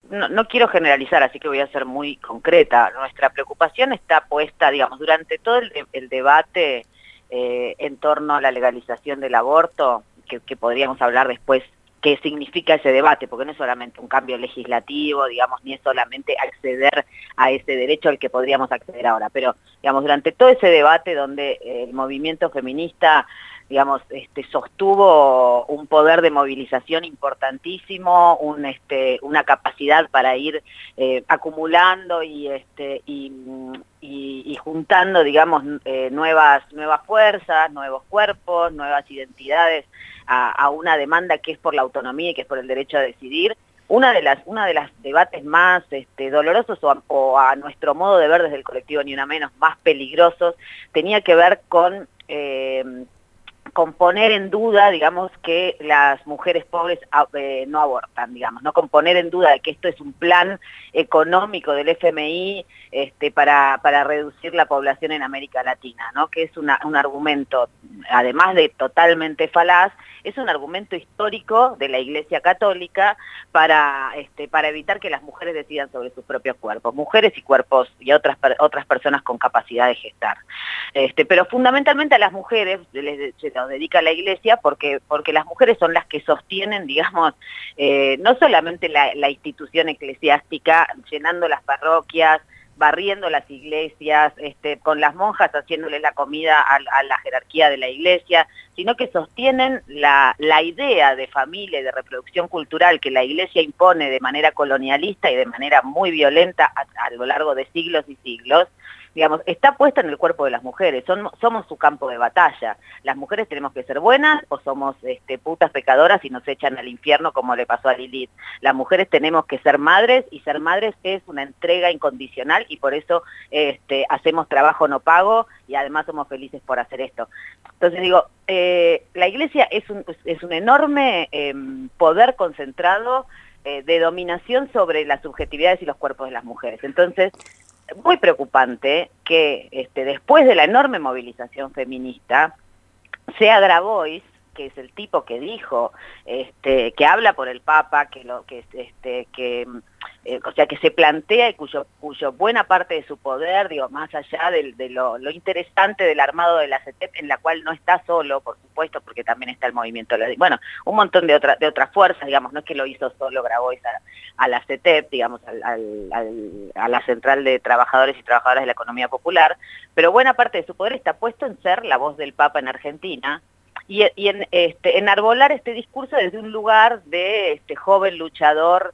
no quiero generalizar, así que voy a ser muy concreta. Nuestra preocupación está puesta, digamos, durante todo el debate en torno a la legalización del aborto, que podríamos hablar después qué significa ese debate, porque no es solamente un cambio legislativo, digamos, ni es solamente acceder a ese derecho al que podríamos acceder ahora, pero, digamos, durante todo ese debate donde el movimiento feminista, digamos, sostuvo un poder de movilización importantísimo, una capacidad para ir acumulando y juntando, digamos, nuevas fuerzas, nuevos cuerpos, nuevas identidades a una demanda que es por la autonomía y que es por el derecho a decidir. Una de las debates más dolorosos o a nuestro modo de ver desde el colectivo Ni Una Menos, más peligrosos, tenía que ver con poner en duda, digamos, que las mujeres pobres no abortan, digamos, no con poner en duda de que esto es un plan económico del FMI para reducir la población en América Latina, ¿no? Que es un argumento, además de totalmente falaz, es un argumento histórico de la Iglesia Católica para evitar que las mujeres decidan sobre sus propios cuerpos, mujeres y cuerpos y otras personas con capacidad de gestar. Pero fundamentalmente a las mujeres se nos dedica la Iglesia porque las mujeres son las que sostienen, digamos, no solamente la institución eclesiástica, llenando las parroquias, barriendo las iglesias, con las monjas haciéndole la comida a la jerarquía de la iglesia, sino que sostienen la idea de familia y de reproducción cultural que la iglesia impone de manera colonialista y de manera muy violenta a lo largo de siglos y siglos. Digamos, está puesta en el cuerpo de las mujeres, somos su campo de batalla. Las mujeres tenemos que ser buenas o somos putas pecadoras y nos echan al infierno como le pasó a Lilith. Las mujeres tenemos que ser madres y ser madres es una entrega incondicional y por eso hacemos trabajo no pago y además somos felices por hacer esto. Entonces digo, la Iglesia es un enorme poder concentrado de dominación sobre las subjetividades y los cuerpos de las mujeres. Entonces, muy preocupante que después de la enorme movilización feminista, sea Grabois, que es el tipo que dijo, que habla por el Papa, o sea, que se plantea y cuyo buena parte de su poder, digo, más allá de lo interesante del armado de la CETEP, en la cual no está solo, por supuesto, porque también está el movimiento, bueno, un montón de otras fuerzas, digamos, no es que lo hizo solo Grabois a la CETEP, digamos, a la Central de Trabajadores y Trabajadoras de la Economía Popular, pero buena parte de su poder está puesto en ser la voz del Papa en Argentina, y en enarbolar este discurso desde un lugar de joven luchador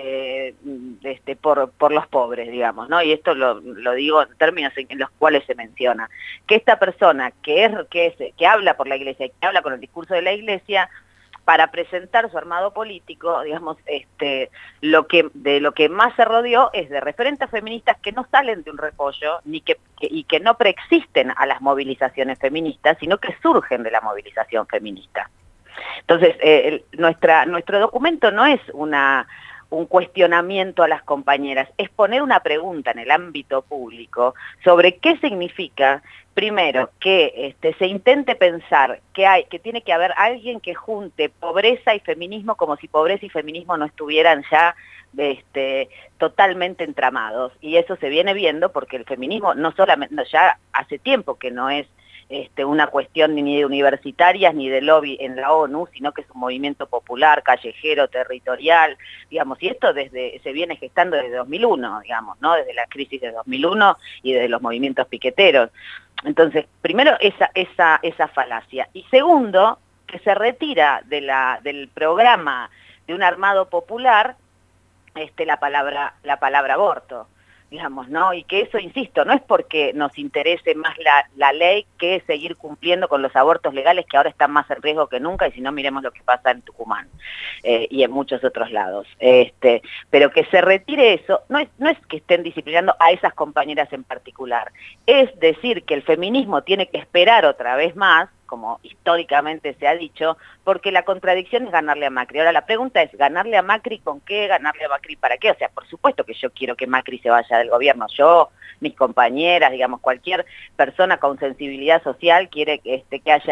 por los pobres, digamos, ¿no? Y esto lo digo en términos en los cuales se menciona. Que esta persona que habla por la Iglesia, que habla con el discurso de la Iglesia, para presentar su armado político, digamos, de lo que más se rodeó es de referentes feministas que no salen de un repollo y que no preexisten a las movilizaciones feministas, sino que surgen de la movilización feminista. Entonces, nuestro documento no es un cuestionamiento a las compañeras, es poner una pregunta en el ámbito público sobre qué significa, primero, que se intente pensar que tiene que haber alguien que junte pobreza y feminismo como si pobreza y feminismo no estuvieran ya totalmente entramados. Y eso se viene viendo porque el feminismo no solamente, ya hace tiempo que no es una cuestión ni de universitarias ni de lobby en la ONU, sino que es un movimiento popular, callejero, territorial, digamos, y esto se viene gestando desde 2001, digamos, ¿no? Desde la crisis de 2001 y desde los movimientos piqueteros. Entonces, primero esa falacia. Y segundo, que se retira del programa de un armado popular la palabra aborto, digamos, ¿no? Y que eso, insisto, no es porque nos interese más la ley que seguir cumpliendo con los abortos legales que ahora están más en riesgo que nunca, y si no, miremos lo que pasa en Tucumán y en muchos otros lados. Pero que se retire eso, no es que estén disciplinando a esas compañeras en particular, es decir que el feminismo tiene que esperar otra vez más, como históricamente se ha dicho, porque la contradicción es ganarle a Macri. Ahora la pregunta es, ¿ganarle a Macri con qué? ¿Ganarle a Macri para qué? O sea, por supuesto que yo quiero que Macri se vaya del gobierno. Yo, mis compañeras, digamos, cualquier persona con sensibilidad social quiere que haya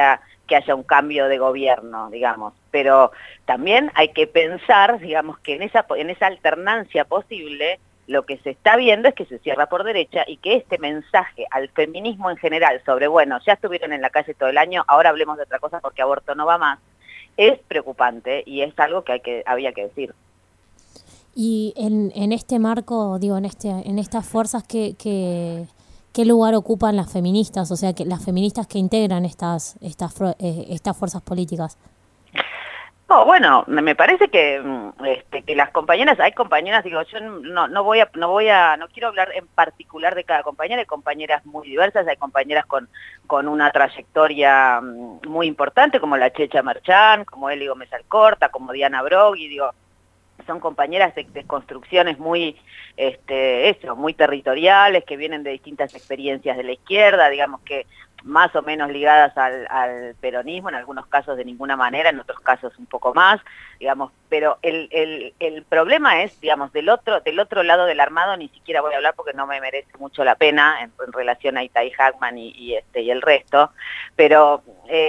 que haya un cambio de gobierno, digamos, pero también hay que pensar, digamos, que en esa alternancia posible, lo que se está viendo es que se cierra por derecha y que este mensaje al feminismo en general sobre, bueno, ya estuvieron en la calle todo el año, ahora hablemos de otra cosa porque aborto no va más, es preocupante y es algo que había que decir. Y en este marco, digo, en estas fuerzas, ¿qué lugar ocupan las feministas? O sea, que las feministas que integran estas fuerzas políticas. Oh, bueno, me parece que las compañeras, hay compañeras, digo, yo no quiero hablar en particular de cada compañera, hay compañeras muy diversas, hay compañeras con una trayectoria muy importante, como la Checha Merchán, como Eli Gómez Alcorta, como Diana Brogui, digo, son compañeras de construcciones muy territoriales, que vienen de distintas experiencias de la izquierda, digamos que más o menos ligadas al peronismo, en algunos casos de ninguna manera, en otros casos un poco más, digamos, pero el problema es, digamos, del otro lado del armado, ni siquiera voy a hablar porque no me merece mucho la pena en relación a Itay Hackman y el resto, pero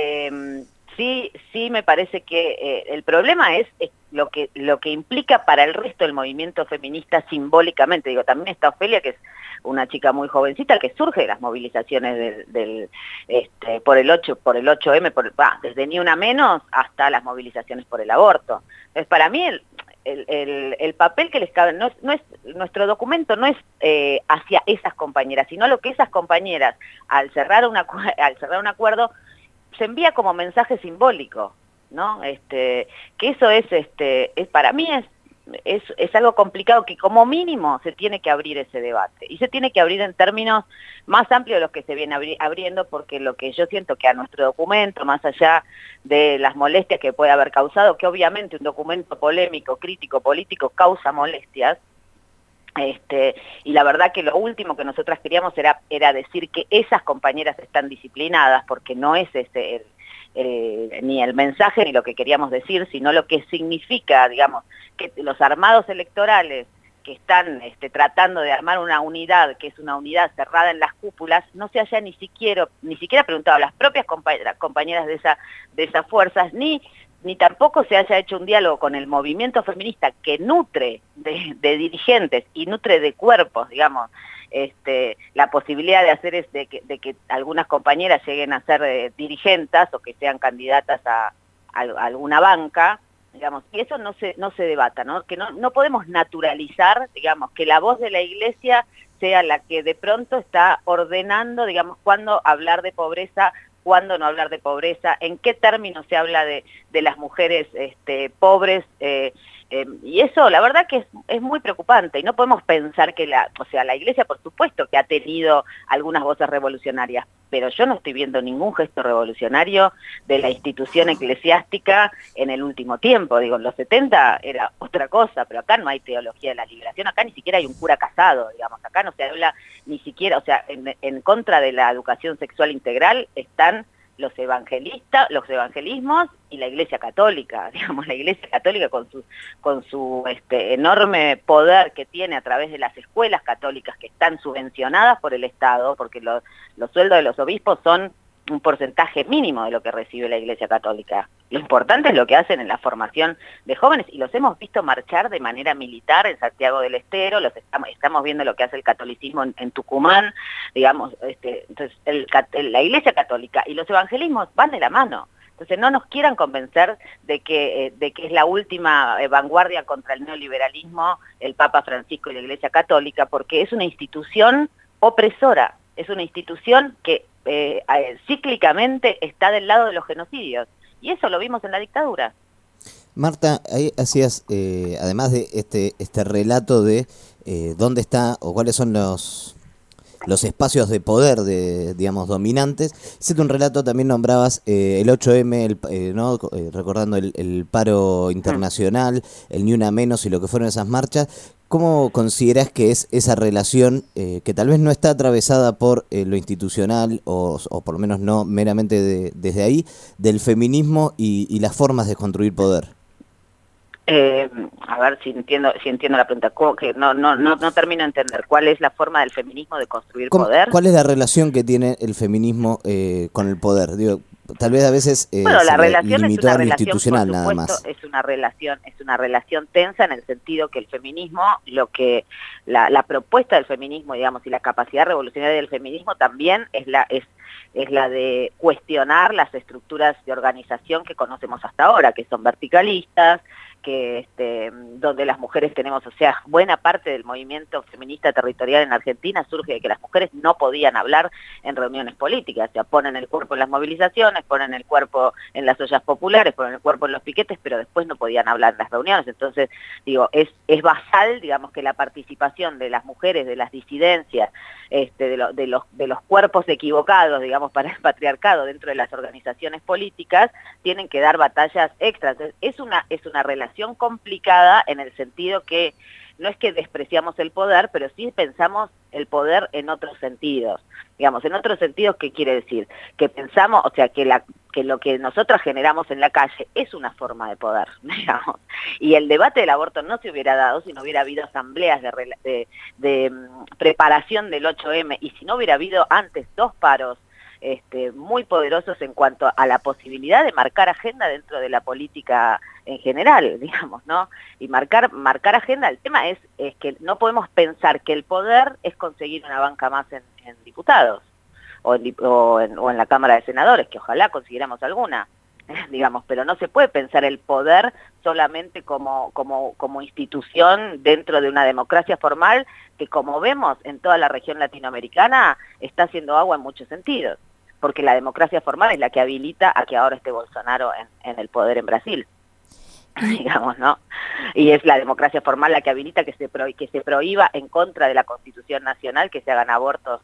sí me parece que el problema es lo que implica para el resto del movimiento feminista simbólicamente. Digo, también está Ofelia, que es una chica muy jovencita que surge de las movilizaciones por el 8M, desde Ni Una Menos hasta las movilizaciones por el aborto. Entonces, para mí el papel que les cabe, nuestro documento no es hacia esas compañeras, sino lo que esas compañeras, al cerrar un acuerdo, se envía como mensaje simbólico, ¿no? Que eso es para mí es algo complicado, que como mínimo se tiene que abrir ese debate y se tiene que abrir en términos más amplios de los que se viene abriendo, porque lo que yo siento que a nuestro documento, más allá de las molestias que puede haber causado, que obviamente un documento polémico, crítico, político causa molestias, y la verdad que lo último que nosotras queríamos era decir que esas compañeras están disciplinadas, porque no es ni el mensaje ni lo que queríamos decir, sino lo que significa, digamos, que los armados electorales que están tratando de armar una unidad, que es una unidad cerrada en las cúpulas, no se haya ni siquiera preguntado a las propias compañeras de esas fuerzas, ni tampoco se haya hecho un diálogo con el movimiento feminista, que nutre de dirigentes y nutre de cuerpos, digamos, la posibilidad de hacer de que algunas compañeras lleguen a ser dirigentas o que sean candidatas a alguna banca, digamos, y eso no se debata, ¿no? Que no podemos naturalizar, digamos, que la voz de la Iglesia sea la que de pronto está ordenando, digamos, cuándo hablar de pobreza, cuándo no hablar de pobreza, en qué términos se habla de las mujeres pobres, y eso la verdad que es muy preocupante, y no podemos pensar que la Iglesia por supuesto que ha tenido algunas voces revolucionarias, pero yo no estoy viendo ningún gesto revolucionario de la institución eclesiástica en el último tiempo. Digo, en los 70 era otra cosa, pero acá no hay teología de la liberación, acá ni siquiera hay un cura casado, digamos, acá no se habla ni siquiera, o sea, en contra de la educación sexual integral están los evangelismos y la Iglesia Católica, digamos, la Iglesia Católica con su enorme poder que tiene a través de las escuelas católicas que están subvencionadas por el Estado, porque los sueldos de los obispos son un porcentaje mínimo de lo que recibe la Iglesia Católica. Lo importante es lo que hacen en la formación de jóvenes, y los hemos visto marchar de manera militar en Santiago del Estero, estamos viendo lo que hace el catolicismo en Tucumán, digamos, entonces la Iglesia Católica y los evangelismos van de la mano. Entonces no nos quieran convencer de que es la última vanguardia contra el neoliberalismo, el Papa Francisco y la Iglesia Católica, porque es una institución opresora, es una institución que cíclicamente está del lado de los genocidios, y eso lo vimos en la dictadura. Marta, ahí hacías, además de este relato de dónde está o cuáles son los espacios de poder, digamos, dominantes, hiciste un relato, también nombrabas el 8M, ¿no? Recordando el paro internacional, el Ni Una Menos y lo que fueron esas marchas. ¿Cómo considerás que es esa relación que tal vez no está atravesada por lo institucional o por lo menos no meramente desde ahí, del feminismo y las formas de construir poder? A ver si entiendo la pregunta. ¿Cómo que no termino de entender cuál es la forma del feminismo de construir poder? ¿Cuál es la relación que tiene el feminismo con el poder? Digo, tal vez a veces bueno, la se relación es limitó una a lo relación, institucional por nada supuesto, más. es una relación tensa en el sentido que el feminismo, la propuesta del feminismo, digamos, y la capacidad revolucionaria del feminismo también es la de cuestionar las estructuras de organización que conocemos hasta ahora, que son verticalistas, donde las mujeres tenemos, o sea, buena parte del movimiento feminista territorial en Argentina surge de que las mujeres no podían hablar en reuniones políticas, o sea, ponen el cuerpo en las movilizaciones, ponen el cuerpo en las ollas populares, ponen el cuerpo en los piquetes, pero después no podían hablar en las reuniones. Entonces, digo, es basal, digamos, que la participación de las mujeres, de las disidencias, de los cuerpos equivocados, digamos, para el patriarcado dentro de las organizaciones políticas, tienen que dar batallas extras. Entonces, es una relación complicada en el sentido que no es que despreciamos el poder, pero sí pensamos el poder en otros sentidos. Digamos, en otros sentidos, ¿qué quiere decir? Que pensamos, o sea, que lo que nosotras generamos en la calle es una forma de poder, digamos. Y el debate del aborto no se hubiera dado si no hubiera habido asambleas de preparación del 8M, y si no hubiera habido antes 2 paros muy poderosos en cuanto a la posibilidad de marcar agenda dentro de la política en general, digamos, ¿no? Y marcar agenda, el tema es que no podemos pensar que el poder es conseguir una banca más en diputados o en la Cámara de Senadores, que ojalá consiguiéramos alguna, digamos, pero no se puede pensar el poder solamente como institución dentro de una democracia formal que, como vemos en toda la región latinoamericana, está haciendo agua en muchos sentidos, porque la democracia formal es la que habilita a que ahora esté Bolsonaro en el poder en Brasil, digamos, ¿no? Y es la democracia formal la que habilita que se prohíba en contra de la Constitución Nacional que se hagan abortos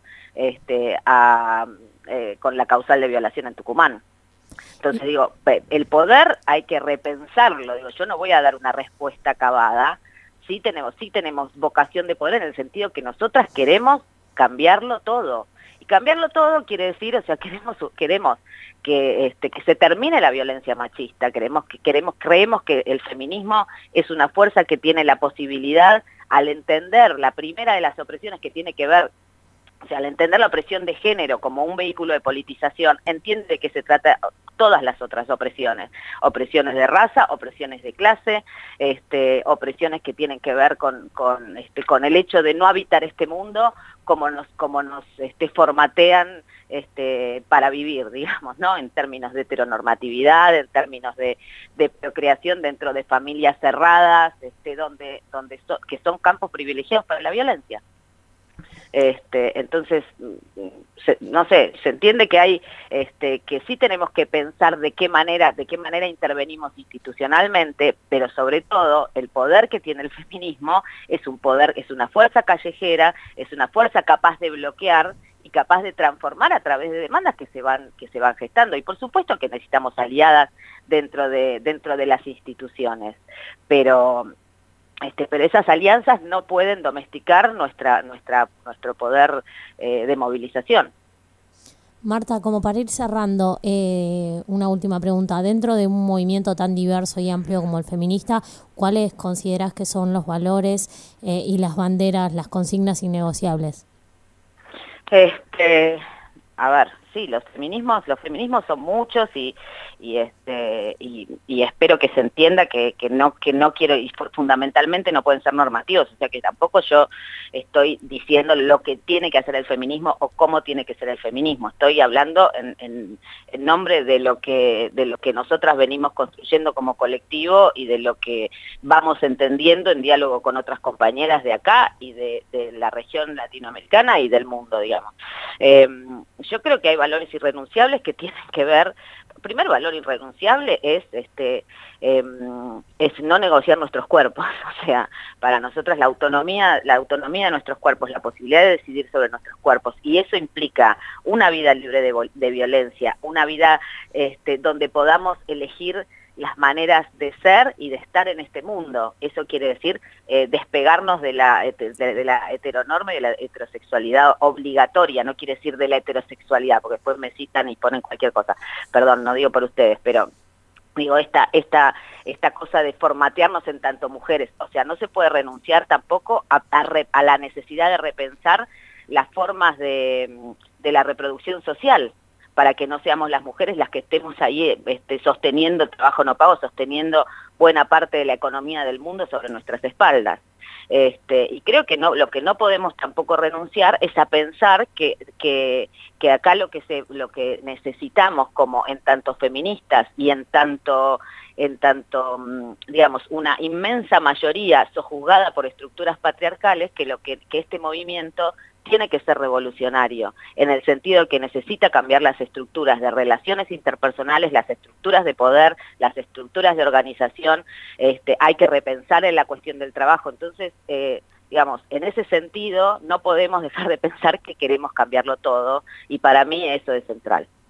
con la causal de violación en Tucumán. Entonces digo, el poder hay que repensarlo. Digo, yo no voy a dar una respuesta acabada. Sí tenemos vocación de poder en el sentido que nosotras queremos cambiarlo todo. Y cambiarlo todo quiere decir, o sea, queremos que se termine la violencia machista, creemos que el feminismo es una fuerza que tiene la posibilidad, al entender la primera de las opresiones que tiene que ver, o sea, al entender la opresión de género como un vehículo de politización, entiende que se trata todas las otras opresiones de raza, opresiones de clase, opresiones que tienen que ver con el hecho de no habitar este mundo como nos formatean para vivir, digamos, ¿no? En términos de heteronormatividad, en términos de procreación dentro de familias cerradas, que son campos privilegiados para la violencia. Entonces, no sé, se entiende que hay, que sí tenemos que pensar de qué manera intervenimos institucionalmente, pero sobre todo el poder que tiene el feminismo es un poder, es una fuerza callejera, es una fuerza capaz de bloquear y capaz de transformar a través de demandas que se van gestando. Y por supuesto que necesitamos aliadas dentro de las instituciones, pero esas alianzas no pueden domesticar nuestro poder de movilización. Marta, como para ir cerrando, una última pregunta. Dentro de un movimiento tan diverso y amplio como el feminista, ¿cuáles consideras que son los valores y las banderas, las consignas innegociables? A ver, sí, los feminismos son muchos y espero que se entienda que no quiero, y fundamentalmente no pueden ser normativos, o sea que tampoco yo estoy diciendo lo que tiene que hacer el feminismo o cómo tiene que ser el feminismo. Estoy hablando en nombre de lo que nosotras venimos construyendo como colectivo y de lo que vamos entendiendo en diálogo con otras compañeras de acá y de la región latinoamericana y del mundo, digamos. Yo creo que hay valores irrenunciables que tienen que ver. El primer valor irrenunciable es no negociar nuestros cuerpos. O sea, para nosotros la autonomía de nuestros cuerpos, la posibilidad de decidir sobre nuestros cuerpos, y eso implica una vida libre de violencia, una vida donde podamos elegir las maneras de ser y de estar en este mundo. Eso quiere decir despegarnos de la heteronorma y de la heterosexualidad obligatoria, no quiere decir de la heterosexualidad, porque después me citan y ponen cualquier cosa. Perdón, no digo por ustedes, pero digo esta cosa de formatearnos en tanto mujeres. O sea, no se puede renunciar tampoco a la necesidad de repensar las formas de la reproducción social, para que no seamos las mujeres las que estemos ahí sosteniendo el trabajo no pago, sosteniendo buena parte de la economía del mundo sobre nuestras espaldas. Y creo que lo que no podemos tampoco renunciar es a pensar que acá lo que necesitamos, como en tanto feministas y en tanto digamos, una inmensa mayoría sojuzgada por estructuras patriarcales, que este movimiento tiene que ser revolucionario, en el sentido que necesita cambiar las estructuras de relaciones interpersonales, las estructuras de poder, las estructuras de organización. Hay que repensar en la cuestión del trabajo. Entonces, digamos, en ese sentido no podemos dejar de pensar que queremos cambiarlo todo, y para mí eso es central.